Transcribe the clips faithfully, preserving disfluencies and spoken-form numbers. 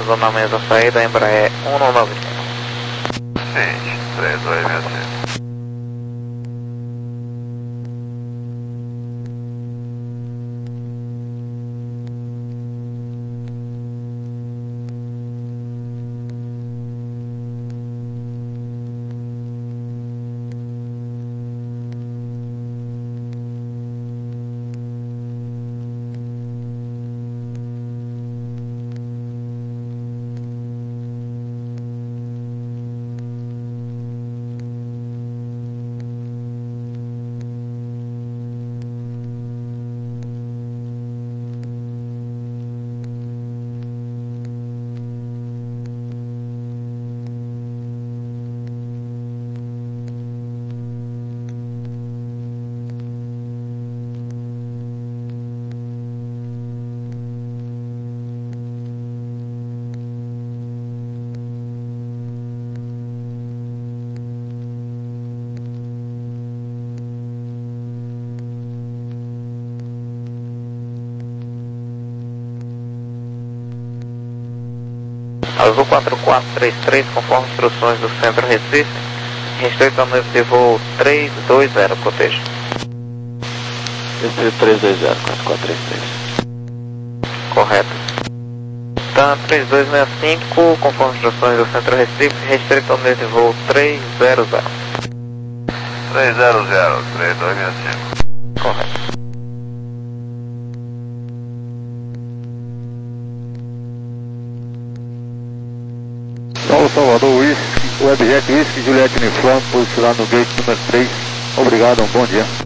zona na mesa saída, Embraer um nove cinco. Sim, três dois seis cinco. Azul quatro quatro três três, conforme instruções do Centro Recife, restrito ao nível de voo três dois zero, proteja. Restrito três dois zero, quatro quatro três três. Correto. TAM três dois seis cinco, conforme instruções do Centro Recife, restrito ao nível de voo três zero zero. três zero zero, três dois seis cinco. Correto. Paulo Salvador, Whisky, Webjet Whisky, Juliette Uniforme, posicionado no gate número três. Obrigado, um bom dia.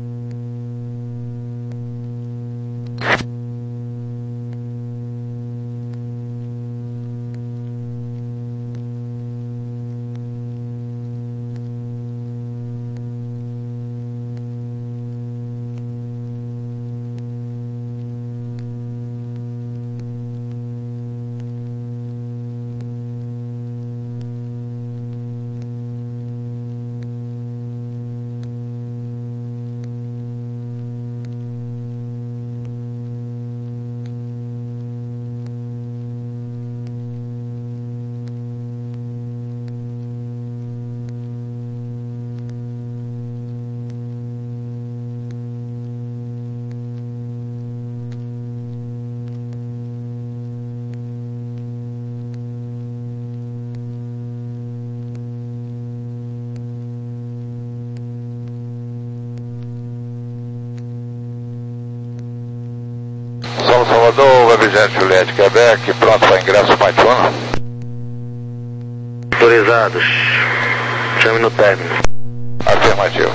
São Salvador, Webjet Juliette Quebec, pronto para ingresso Paituna. Autorizados. Chame no término. Afirmativo.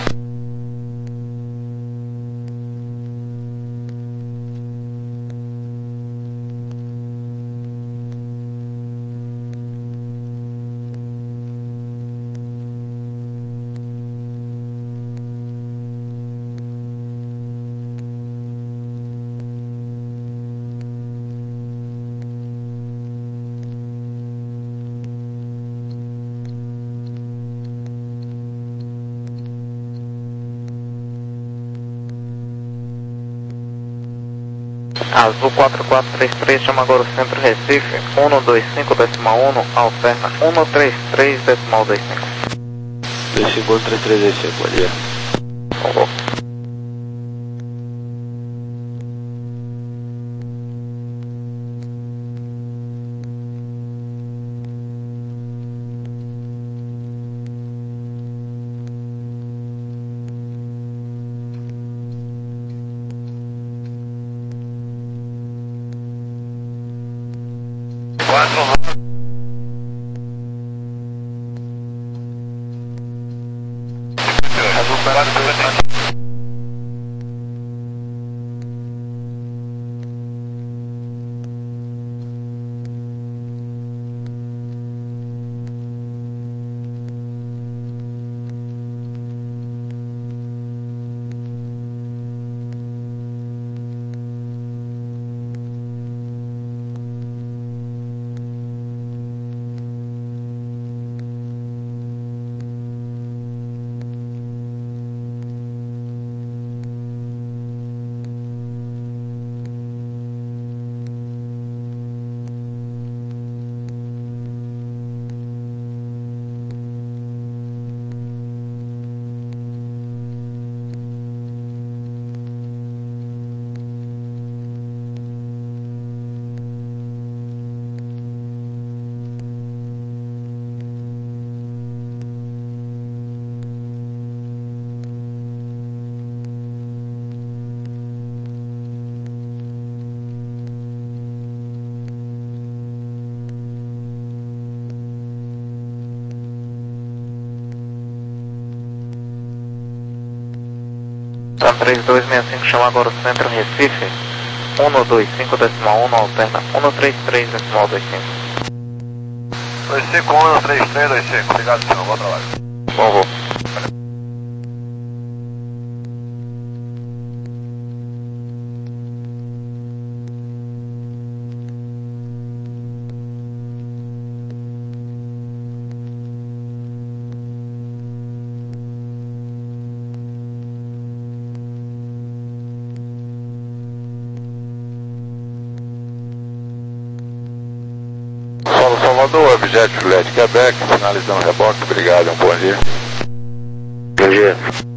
Azul quatro quatro três três, chama agora o Centro Recife, um dois cinco decimal um, alterna um três três decimal dois cinco. dois cinco um três três dois cinco, bom dia. Bom, Quatro. Azul quatro quatro. Tá três dois seis cinco, chama agora o centro Recife. um dois cinco decimal um alterna um três três decimal dois cinco. dois cinco um três três dois cinco, obrigado senhor, bom trabalho. Bom voo. Solo Salvador, objeto Juliette Quebec, finalizando o reboque, obrigado, um bom dia. Bom dia.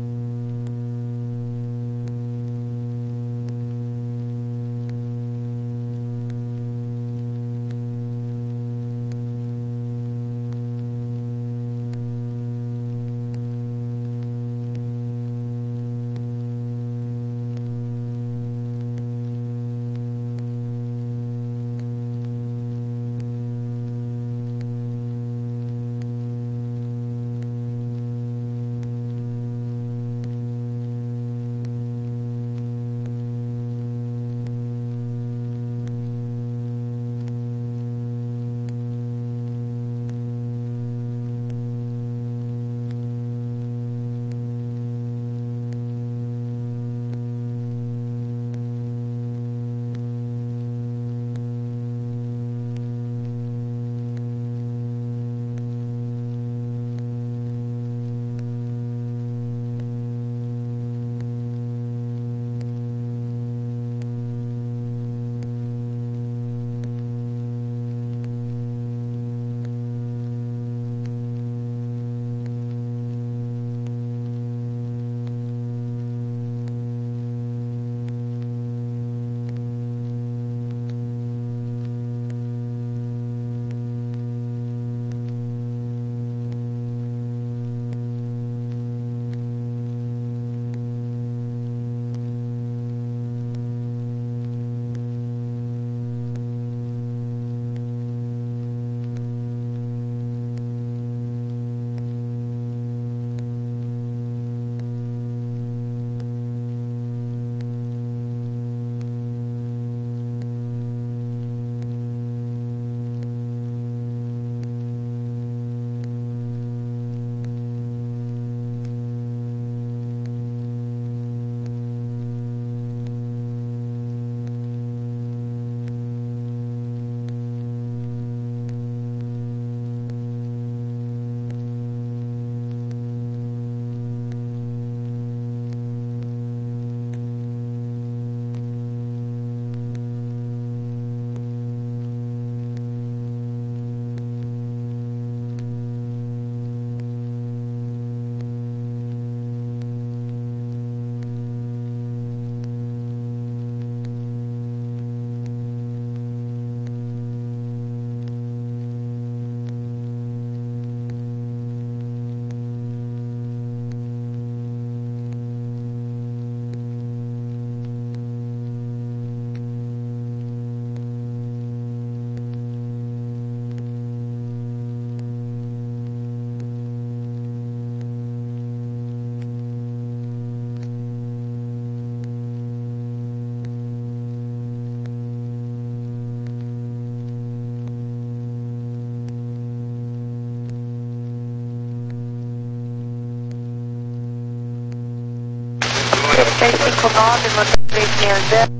seis cinco nove, três seis zero.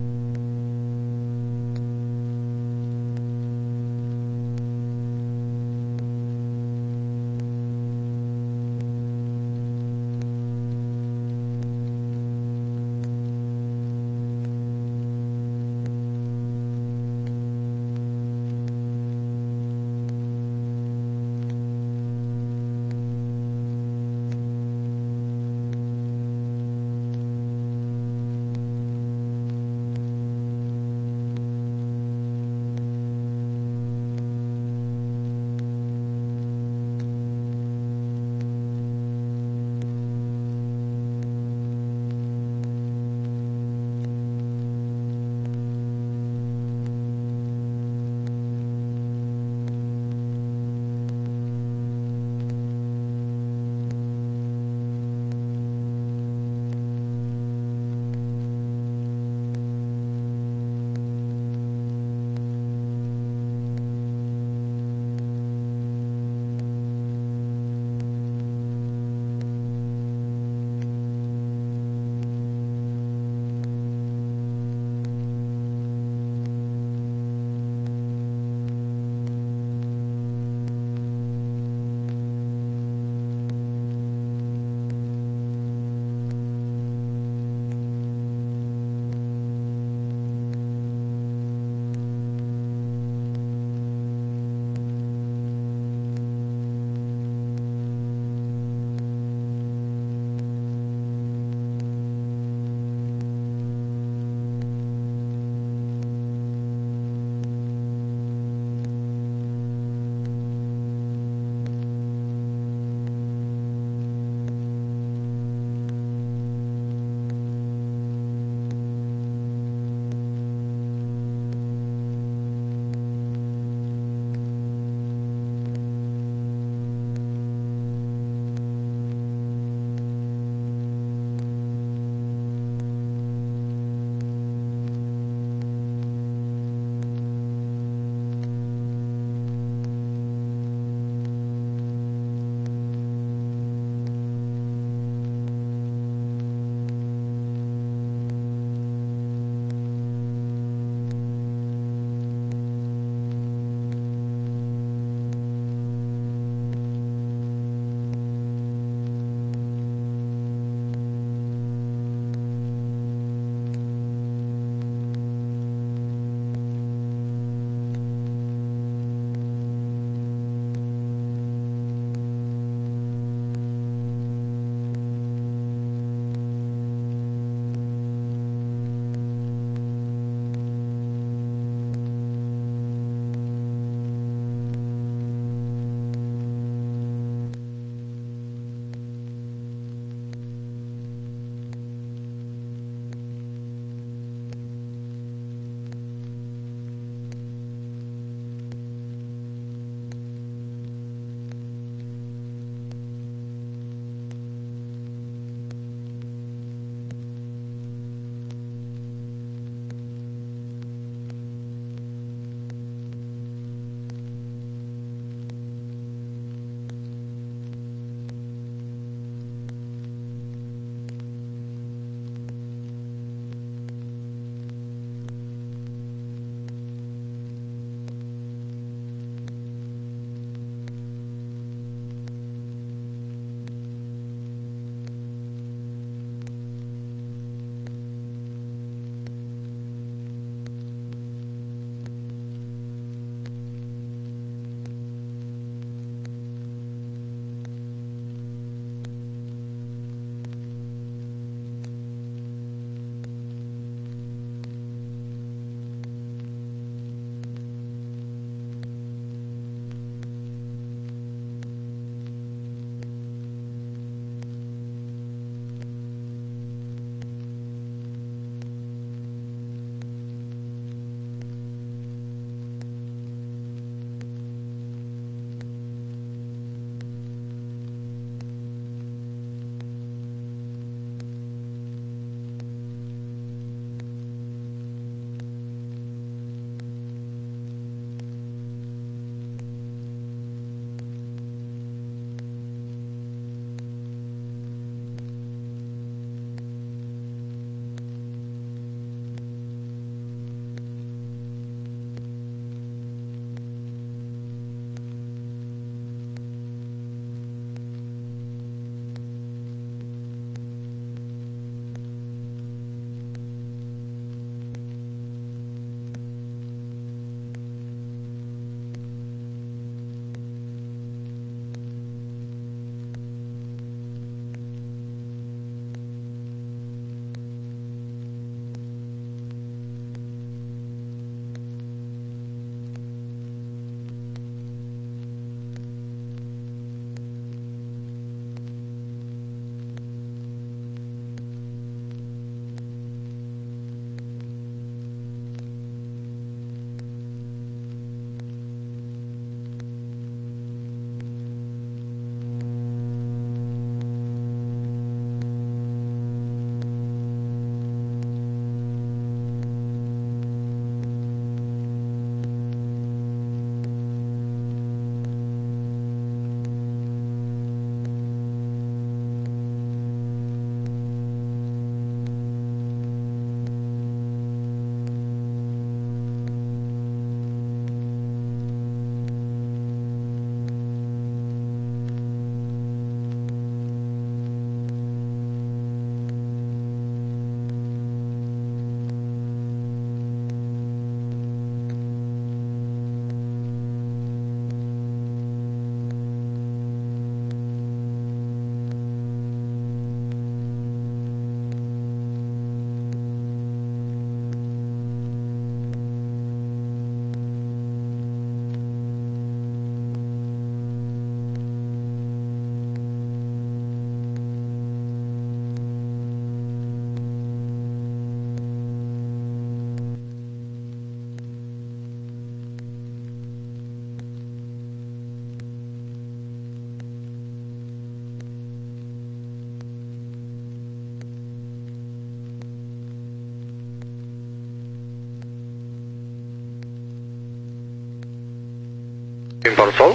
Vem para o solo.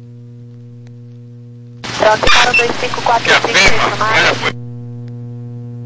Pronto, para o dois cinco quatro cinco, chamado.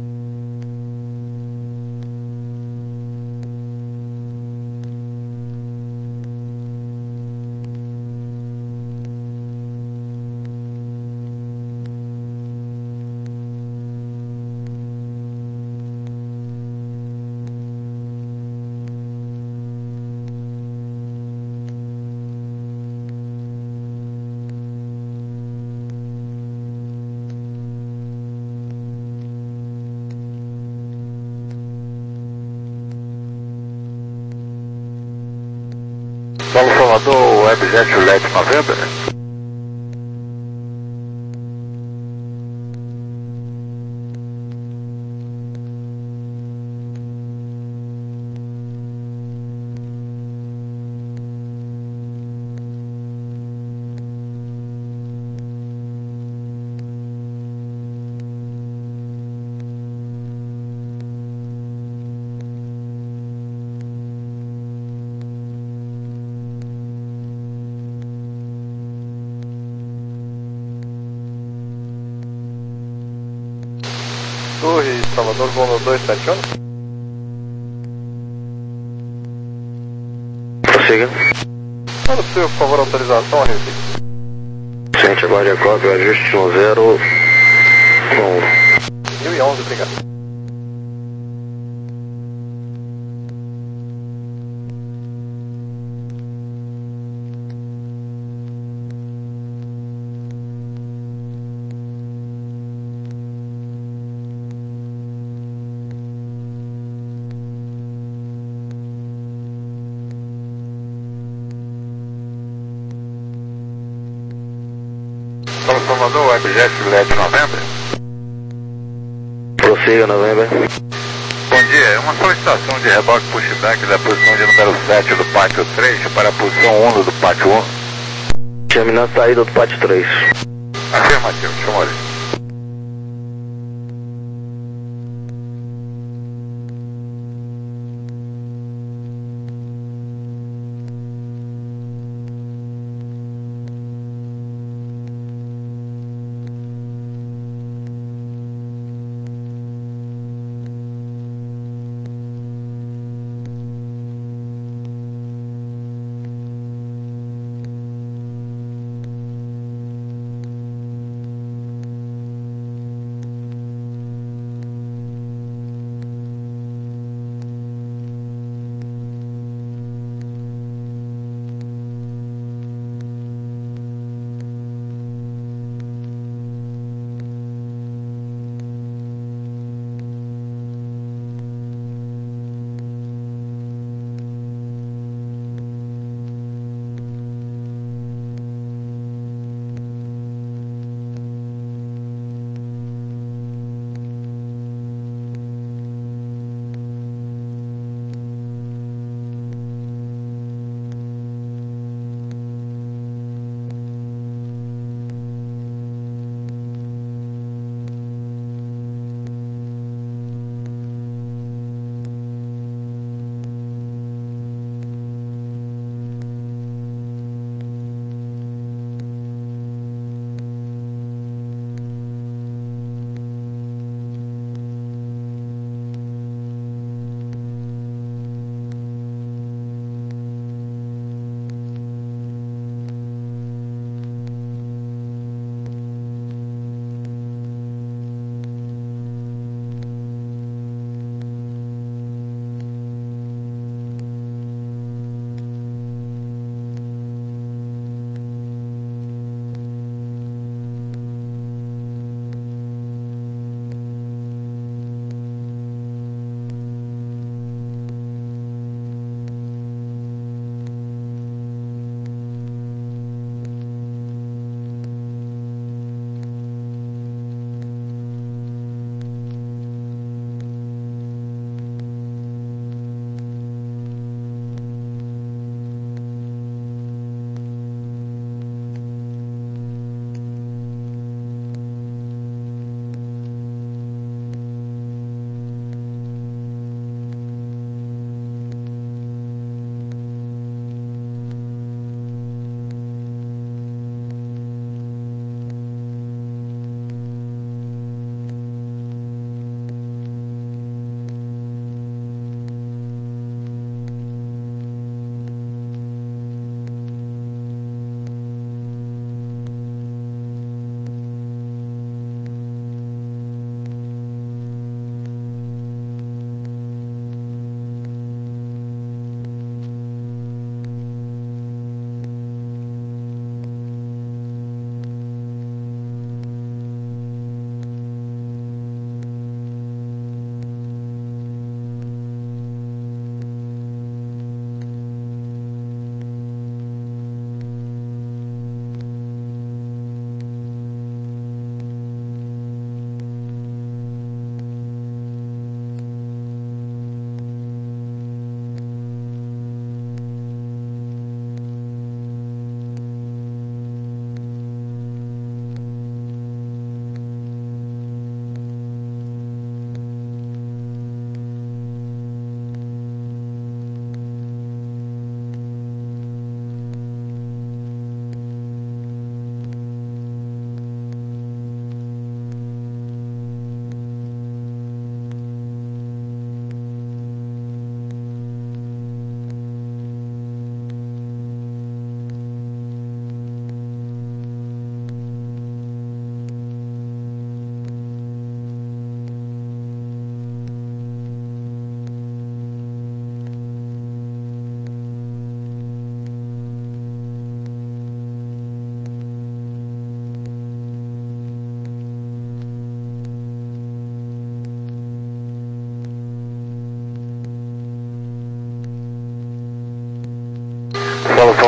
Salvador, Webjet Juliette November. Torre Salvador, voo dois sete um. Prossiga. Manda por favor, autorização a Recife. Ciente, aguarde a cópia, ajuste um zero um. mil e onze, obrigado. São Salvador, Webjet Juliette November. Prossiga, November. Bom dia, é uma solicitação de reboque pushback da posição de número sete do pátio três para a posição um do pátio um. Terminando a saída do pátio três. Afirmativo, chamou ali.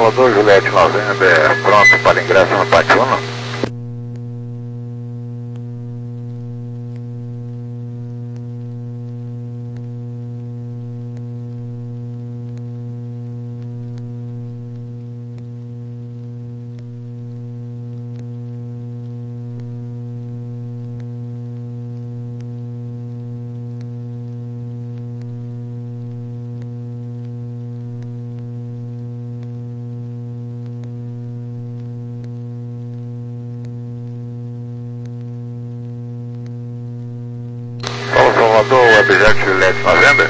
Salvador, Juliette November, pronto para ingresso no pátio um. Salvador, Webjet Juliette November.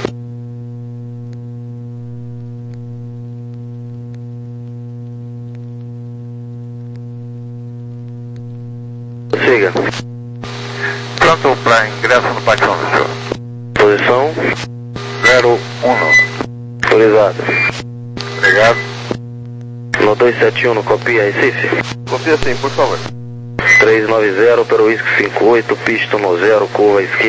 Siga. Pronto para ingresso no pátio um, senhor. Posição zero um. autorizada. Obrigado. No dois sete um, copia Recife. Copia sim, por favor. três nove zero para o Whisky cinco oito, pista no zero, curva esquerda.